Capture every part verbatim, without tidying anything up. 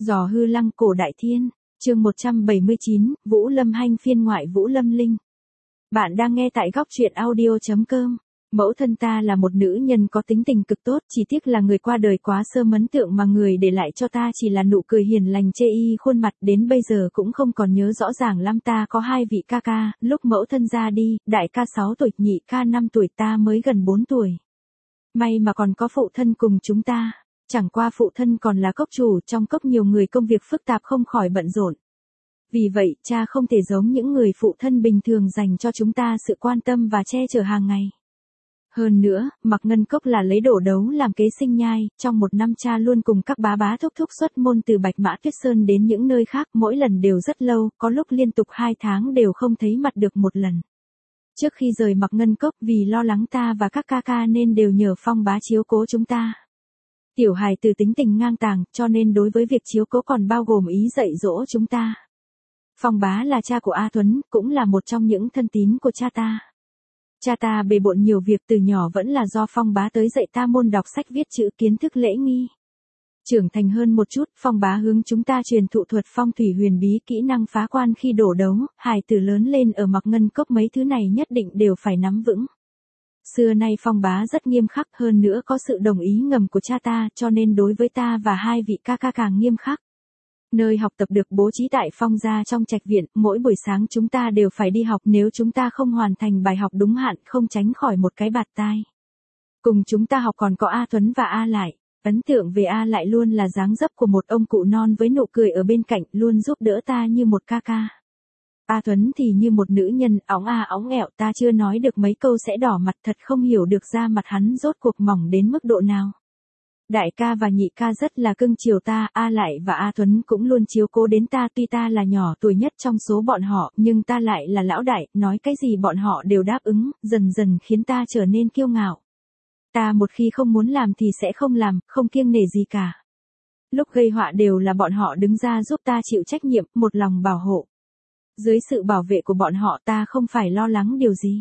Giò hư lăng cổ đại thiên, chương một trăm bảy mươi chín, Vũ Lâm Hanh phiên ngoại Vũ Lâm Linh. Bạn đang nghe tại góc truyện audio chấm com. Mẫu thân ta là một nữ nhân có tính tình cực tốt, chỉ tiếc là người qua đời quá sơ, ấn tượng mà người để lại cho ta chỉ là nụ cười hiền lành chê y khuôn mặt, đến bây giờ cũng không còn nhớ rõ ràng lắm. Ta có hai vị ca ca, lúc mẫu thân ra đi, đại ca sáu tuổi, nhị ca năm tuổi, ta mới gần bốn tuổi. May mà còn có phụ thân cùng chúng ta. Chẳng qua phụ thân còn là cốc chủ, trong cốc nhiều người công việc phức tạp không khỏi bận rộn. Vì vậy, cha không thể giống những người phụ thân bình thường dành cho chúng ta sự quan tâm và che chở hàng ngày. Hơn nữa, Mạc Ngân Cốc là lấy đổ đấu làm kế sinh nhai, trong một năm cha luôn cùng các bá bá thúc thúc xuất môn từ Bạch Mã Tuyết Sơn đến những nơi khác, mỗi lần đều rất lâu, có lúc liên tục hai tháng đều không thấy mặt được một lần. Trước khi rời Mạc Ngân Cốc, vì lo lắng ta và các ca ca nên đều nhờ Phong bá chiếu cố chúng ta. Tiểu hài từ tính tình ngang tàng, cho nên đối với việc chiếu cố còn bao gồm ý dạy dỗ chúng ta. Phong bá là cha của A Tuấn, cũng là một trong những thân tín của cha ta. Cha ta bề bộn nhiều việc, từ nhỏ vẫn là do Phong bá tới dạy ta môn đọc sách viết chữ, kiến thức lễ nghi. Trưởng thành hơn một chút, Phong bá hướng chúng ta truyền thụ thuật phong thủy huyền bí, kỹ năng phá quan khi đổ đấu, hài tử lớn lên ở Mạc Ngân Cốc mấy thứ này nhất định đều phải nắm vững. Xưa nay Phong bá rất nghiêm khắc, hơn nữa có sự đồng ý ngầm của cha ta, cho nên đối với ta và hai vị ca ca càng nghiêm khắc. Nơi học tập được bố trí tại Phong gia trong trạch viện, mỗi buổi sáng chúng ta đều phải đi học, nếu chúng ta không hoàn thành bài học đúng hạn không tránh khỏi một cái bạt tai. Cùng chúng ta học còn có A Tuấn và A Lại. Ấn tượng về A Lại luôn là dáng dấp của một ông cụ non với nụ cười ở bên cạnh, luôn giúp đỡ ta như một ca ca. A Tuấn thì như một nữ nhân, óng a óng ẹo, ta chưa nói được mấy câu sẽ đỏ mặt, thật không hiểu được da mặt hắn rốt cuộc mỏng đến mức độ nào. Đại ca và nhị ca rất là cưng chiều ta, A Lại và A Tuấn cũng luôn chiếu cố đến ta, tuy ta là nhỏ tuổi nhất trong số bọn họ, nhưng ta lại là lão đại, nói cái gì bọn họ đều đáp ứng, dần dần khiến ta trở nên kiêu ngạo. Ta một khi không muốn làm thì sẽ không làm, không kiêng nể gì cả. Lúc gây họa đều là bọn họ đứng ra giúp ta chịu trách nhiệm, một lòng bảo hộ. Dưới sự bảo vệ của bọn họ ta không phải lo lắng điều gì.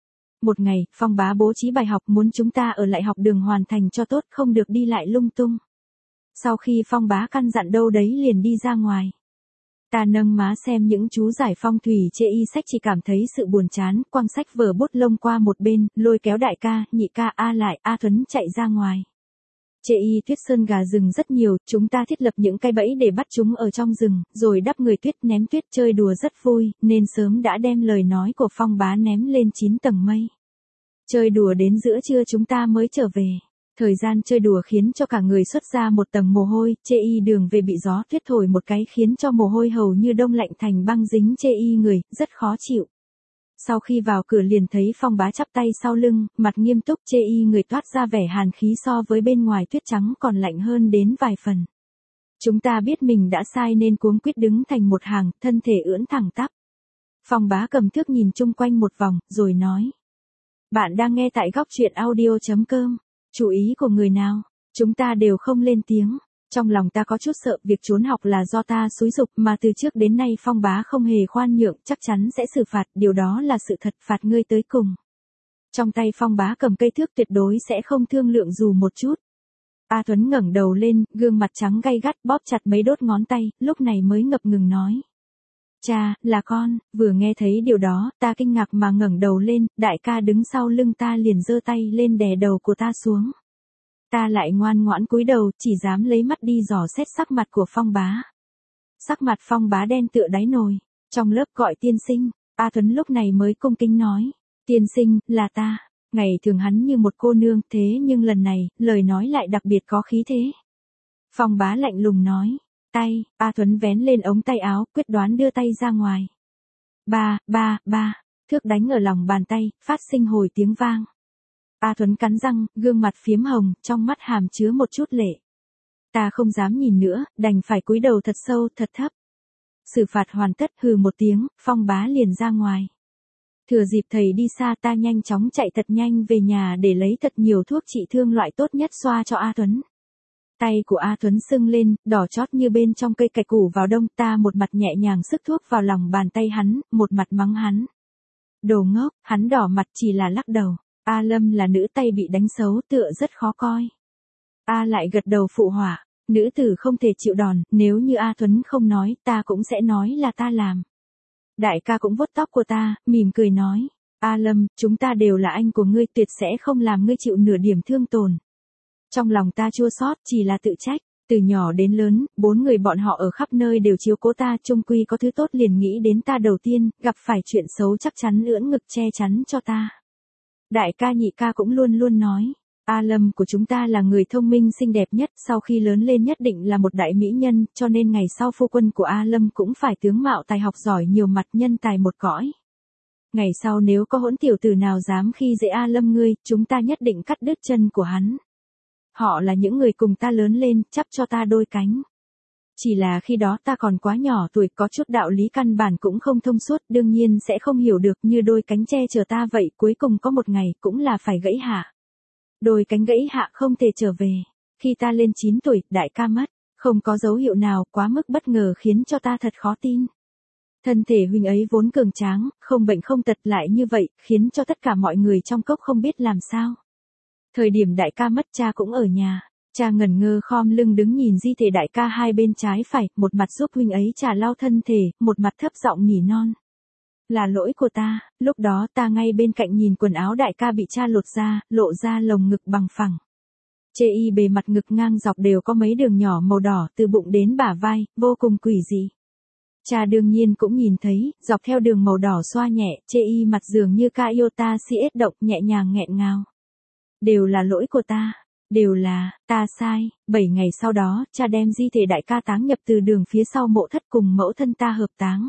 Một ngày, Phong bá bố trí bài học muốn chúng ta ở lại học đường hoàn thành cho tốt, không được đi lại lung tung. Sau khi Phong bá căn dặn đâu đấy liền đi ra ngoài. Ta nâng má xem những chú giải phong thủy chê y sách, chỉ cảm thấy sự buồn chán, quăng sách vở bút lông qua một bên, lôi kéo đại ca, nhị ca, A Lại, A Tuấn chạy ra ngoài. Chê y Tuyết Sơn gà rừng rất nhiều, chúng ta thiết lập những cái bẫy để bắt chúng ở trong rừng, rồi đắp người tuyết ném tuyết, chơi đùa rất vui, nên sớm đã đem lời nói của Phong bá ném lên chín tầng mây. Chơi đùa đến giữa trưa chúng ta mới trở về. Thời gian chơi đùa khiến cho cả người xuất ra một tầng mồ hôi, chê y đường về bị gió tuyết thổi một cái khiến cho mồ hôi hầu như đông lạnh thành băng dính chê y người, rất khó chịu. Sau khi vào cửa liền thấy Phong bá chắp tay sau lưng, mặt nghiêm túc, chê y người toát ra vẻ hàn khí, so với bên ngoài tuyết trắng còn lạnh hơn đến vài phần. Chúng ta biết mình đã sai nên cuống quýt đứng thành một hàng, thân thể ưỡn thẳng tắp. Phong bá cầm thước nhìn chung quanh một vòng, rồi nói. Bạn đang nghe tại góc truyện audio chấm com. Chú ý của người nào? Chúng ta đều không lên tiếng. Trong lòng ta có chút sợ, việc trốn học là do ta xúi giục, mà từ trước đến nay Phong bá không hề khoan nhượng, chắc chắn sẽ xử phạt, điều đó là sự thật, phạt ngươi tới cùng. Trong tay Phong bá cầm cây thước, tuyệt đối sẽ không thương lượng dù một chút. A Tuấn ngẩng đầu lên, gương mặt trắng gay gắt, bóp chặt mấy đốt ngón tay, lúc này mới ngập ngừng nói. Cha, là con. Vừa nghe thấy điều đó, ta kinh ngạc mà ngẩng đầu lên, đại ca đứng sau lưng ta liền giơ tay lên đè đầu của ta xuống. Ta lại ngoan ngoãn cúi đầu, chỉ dám lấy mắt đi dò xét sắc mặt của Phong bá. Sắc mặt Phong bá đen tựa đáy nồi. Trong lớp gọi tiên sinh, A Tuấn lúc này mới cung kính nói. Tiên sinh, là ta. Ngày thường hắn như một cô nương, thế nhưng lần này, lời nói lại đặc biệt có khí thế. Phong bá lạnh lùng nói. Tay, A Tuấn vén lên ống tay áo, quyết đoán đưa tay ra ngoài. Ba, ba, ba, thước đánh ở lòng bàn tay, phát sinh hồi tiếng vang. A Tuấn cắn răng, gương mặt phiếm hồng, trong mắt hàm chứa một chút lệ. Ta không dám nhìn nữa, đành phải cúi đầu thật sâu, thật thấp. Xử phạt hoàn tất, hừ một tiếng, Phong bá liền ra ngoài. Thừa dịp thầy đi xa, ta nhanh chóng chạy thật nhanh về nhà để lấy thật nhiều thuốc trị thương loại tốt nhất xoa cho A Tuấn. Tay của A Tuấn sưng lên, đỏ chót như bên trong cây cải củ vào đông, ta một mặt nhẹ nhàng sức thuốc vào lòng bàn tay hắn, một mặt mắng hắn. Đồ ngốc, hắn đỏ mặt chỉ là lắc đầu. A Lâm là nữ tay bị đánh xấu, tựa rất khó coi. A Lại gật đầu phụ họa. Nữ tử không thể chịu đòn, nếu như A Tuấn không nói, ta cũng sẽ nói là ta làm. Đại ca cũng vuốt tóc của ta, mỉm cười nói, A Lâm, chúng ta đều là anh của ngươi, tuyệt sẽ không làm ngươi chịu nửa điểm thương tổn. Trong lòng ta chua xót, chỉ là tự trách, từ nhỏ đến lớn, bốn người bọn họ ở khắp nơi đều chiếu cố ta, chung quy có thứ tốt liền nghĩ đến ta đầu tiên, gặp phải chuyện xấu chắc chắn ưỡn ngực che chắn cho ta. Đại ca nhị ca cũng luôn luôn nói, A Lâm của chúng ta là người thông minh xinh đẹp nhất, sau khi lớn lên nhất định là một đại mỹ nhân, cho nên ngày sau phu quân của A Lâm cũng phải tướng mạo tài học giỏi nhiều mặt, nhân tài một cõi. Ngày sau nếu có hỗn tiểu tử nào dám khi dễ A Lâm ngươi, chúng ta nhất định cắt đứt chân của hắn. Họ là những người cùng ta lớn lên, chắp cho ta đôi cánh. Chỉ là khi đó ta còn quá nhỏ tuổi, có chút đạo lý căn bản cũng không thông suốt, đương nhiên sẽ không hiểu được, như đôi cánh che chở ta vậy, cuối cùng có một ngày cũng là phải gãy hạ. Đôi cánh gãy hạ không thể trở về. Khi ta lên chín tuổi, đại ca mất, không có dấu hiệu nào, quá mức bất ngờ khiến cho ta thật khó tin. Thân thể huynh ấy vốn cường tráng, không bệnh không tật lại như vậy, khiến cho tất cả mọi người trong cốc không biết làm sao. Thời điểm đại ca mất, cha cũng ở nhà. Cha ngẩn ngơ khom lưng đứng nhìn di thể đại ca hai bên trái phải, một mặt giúp huynh ấy trà lau thân thể, một mặt thấp giọng nỉ non. Là lỗi của ta, lúc đó ta ngay bên cạnh nhìn quần áo đại ca bị cha lột ra, lộ ra lồng ngực bằng phẳng. Chê y bề mặt ngực ngang dọc đều có mấy đường nhỏ màu đỏ từ bụng đến bả vai, vô cùng quỷ dị. Cha đương nhiên cũng nhìn thấy, dọc theo đường màu đỏ xoa nhẹ, chê y mặt dường như ca yêu ta si ết động nhẹ nhàng nghẹn ngào. Đều là lỗi của ta. Đều là, ta sai. Bảy ngày sau đó, cha đem di thể đại ca táng nhập từ đường phía sau mộ thất cùng mẫu thân ta hợp táng.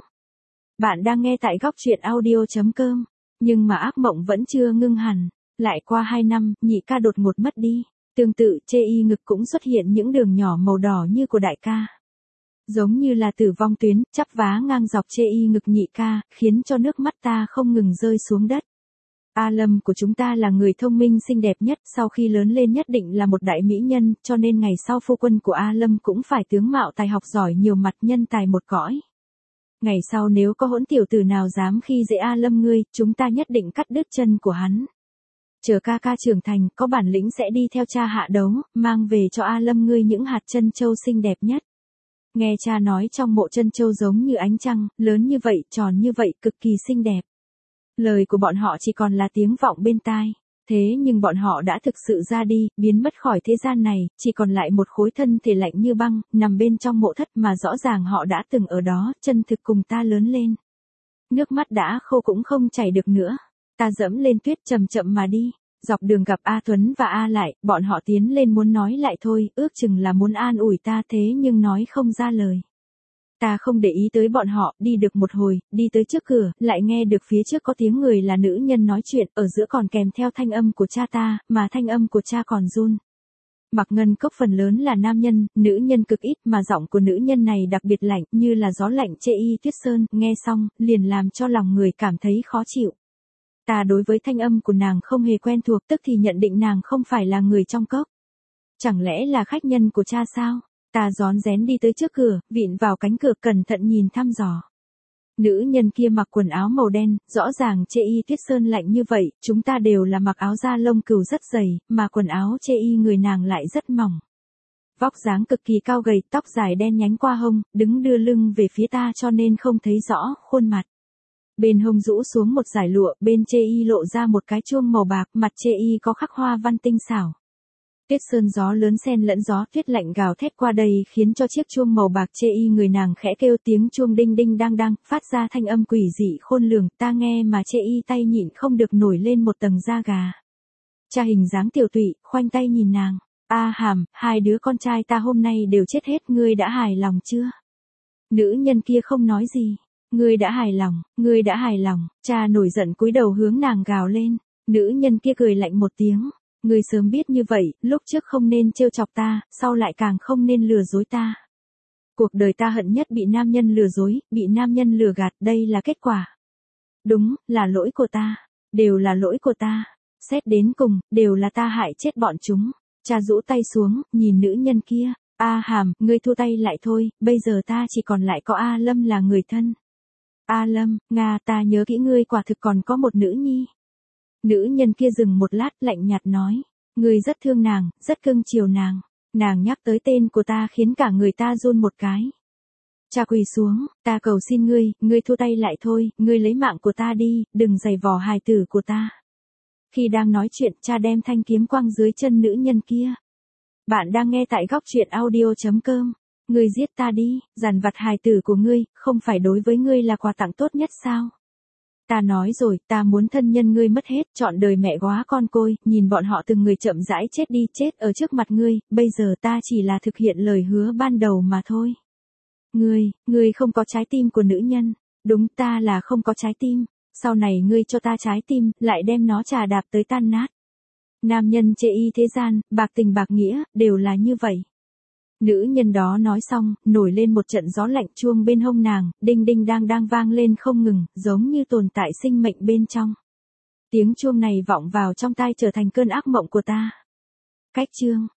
Bạn đang nghe tại góc truyện audio chấm com. Nhưng mà ác mộng vẫn chưa ngưng hẳn. Lại qua hai năm, nhị ca đột ngột mất đi. Tương tự, chê y ngực cũng xuất hiện những đường nhỏ màu đỏ như của đại ca. Giống như là tử vong tuyến, chắp vá ngang dọc chê y ngực nhị ca, khiến cho nước mắt ta không ngừng rơi xuống đất. A Lâm của chúng ta là người thông minh xinh đẹp nhất, sau khi lớn lên nhất định là một đại mỹ nhân, cho nên ngày sau phu quân của A Lâm cũng phải tướng mạo tài học giỏi nhiều mặt, nhân tài một cõi. Ngày sau nếu có hỗn tiểu tử nào dám khi dễ A Lâm ngươi, chúng ta nhất định cắt đứt chân của hắn. Chờ ca ca trưởng thành, có bản lĩnh sẽ đi theo cha hạ đấu, mang về cho A Lâm ngươi những hạt chân châu xinh đẹp nhất. Nghe cha nói trong mộ chân châu giống như ánh trăng, lớn như vậy, tròn như vậy, cực kỳ xinh đẹp. Lời của bọn họ chỉ còn là tiếng vọng bên tai. Thế nhưng bọn họ đã thực sự ra đi, biến mất khỏi thế gian này, chỉ còn lại một khối thân thể lạnh như băng, nằm bên trong mộ thất mà rõ ràng họ đã từng ở đó, chân thực cùng ta lớn lên. Nước mắt đã khô cũng không chảy được nữa. Ta dẫm lên tuyết chậm chậm mà đi. Dọc đường gặp A Tuấn và A Lại, bọn họ tiến lên muốn nói lại thôi, ước chừng là muốn an ủi ta thế nhưng nói không ra lời. Ta không để ý tới bọn họ, đi được một hồi, đi tới trước cửa, lại nghe được phía trước có tiếng người là nữ nhân nói chuyện, ở giữa còn kèm theo thanh âm của cha ta, mà thanh âm của cha còn run. Mặc Ngân Cốc phần lớn là nam nhân, nữ nhân cực ít, mà giọng của nữ nhân này đặc biệt lạnh, như là gió lạnh chê y tuyết sơn, nghe xong, liền làm cho lòng người cảm thấy khó chịu. Ta đối với thanh âm của nàng không hề quen thuộc, tức thì nhận định nàng không phải là người trong cốc. Chẳng lẽ là khách nhân của cha sao? Ta rón rén đi tới trước cửa, vịn vào cánh cửa cẩn thận nhìn thăm dò. Nữ nhân kia mặc quần áo màu đen, rõ ràng chê y tuyết sơn lạnh như vậy, chúng ta đều là mặc áo da lông cừu rất dày, mà quần áo chê y người nàng lại rất mỏng. Vóc dáng cực kỳ cao gầy, tóc dài đen nhánh qua hông, đứng đưa lưng về phía ta cho nên không thấy rõ khuôn mặt. Bên hông rũ xuống một dải lụa, bên chê y lộ ra một cái chuông màu bạc, mặt chê y có khắc hoa văn tinh xảo. Tuyết sơn gió lớn xen lẫn gió tuyết lạnh gào thét qua đây khiến cho chiếc chuông màu bạc chê y người nàng khẽ kêu tiếng chuông đinh đinh đang đang, phát ra thanh âm quỷ dị khôn lường, ta nghe mà chê y tay nhịn không được nổi lên một tầng da gà. Cha hình dáng tiểu tụy, khoanh tay nhìn nàng, A Hàm, hai đứa con trai ta hôm nay đều chết hết, ngươi đã hài lòng chưa? Nữ nhân kia không nói gì. Ngươi đã hài lòng, ngươi đã hài lòng, cha nổi giận cúi đầu hướng nàng gào lên, nữ nhân kia cười lạnh một tiếng, ngươi sớm biết như vậy, lúc trước không nên trêu chọc ta, sau lại càng không nên lừa dối ta. Cuộc đời ta hận nhất bị nam nhân lừa dối, bị nam nhân lừa gạt, đây là kết quả. Đúng, là lỗi của ta, đều là lỗi của ta, xét đến cùng, đều là ta hại chết bọn chúng. Cha rũ tay xuống, nhìn nữ nhân kia, A Hàm, ngươi thu tay lại thôi, bây giờ ta chỉ còn lại có A Lâm là người thân. A Lâm, Nga, ta nhớ kỹ ngươi quả thực còn có một nữ nhi. Nữ nhân kia dừng một lát lạnh nhạt nói, ngươi rất thương nàng, rất cưng chiều nàng. Nàng nhắc tới tên của ta khiến cả người ta run một cái. Cha quỳ xuống, ta cầu xin ngươi, ngươi thu tay lại thôi, ngươi lấy mạng của ta đi, đừng giày vò hài tử của ta. Khi đang nói chuyện, cha đem thanh kiếm quăng dưới chân nữ nhân kia. Bạn đang nghe tại góc truyện audio.com. Ngươi giết ta đi, dằn vặt hài tử của ngươi, không phải đối với ngươi là quà tặng tốt nhất sao? Ta nói rồi, ta muốn thân nhân ngươi mất hết, chọn đời mẹ góa con côi, nhìn bọn họ từng người chậm rãi chết đi, chết ở trước mặt ngươi, bây giờ ta chỉ là thực hiện lời hứa ban đầu mà thôi. Ngươi, ngươi không có trái tim của nữ nhân, đúng ta là không có trái tim, sau này ngươi cho ta trái tim, lại đem nó chà đạp tới tan nát. Nam nhân chê y thế gian, bạc tình bạc nghĩa, đều là như vậy. Nữ nhân đó nói xong, nổi lên một trận gió lạnh chuông bên hông nàng, đinh đinh đang đang vang lên không ngừng, giống như tồn tại sinh mệnh bên trong. Tiếng chuông này vọng vào trong tai trở thành cơn ác mộng của ta. Cách chương,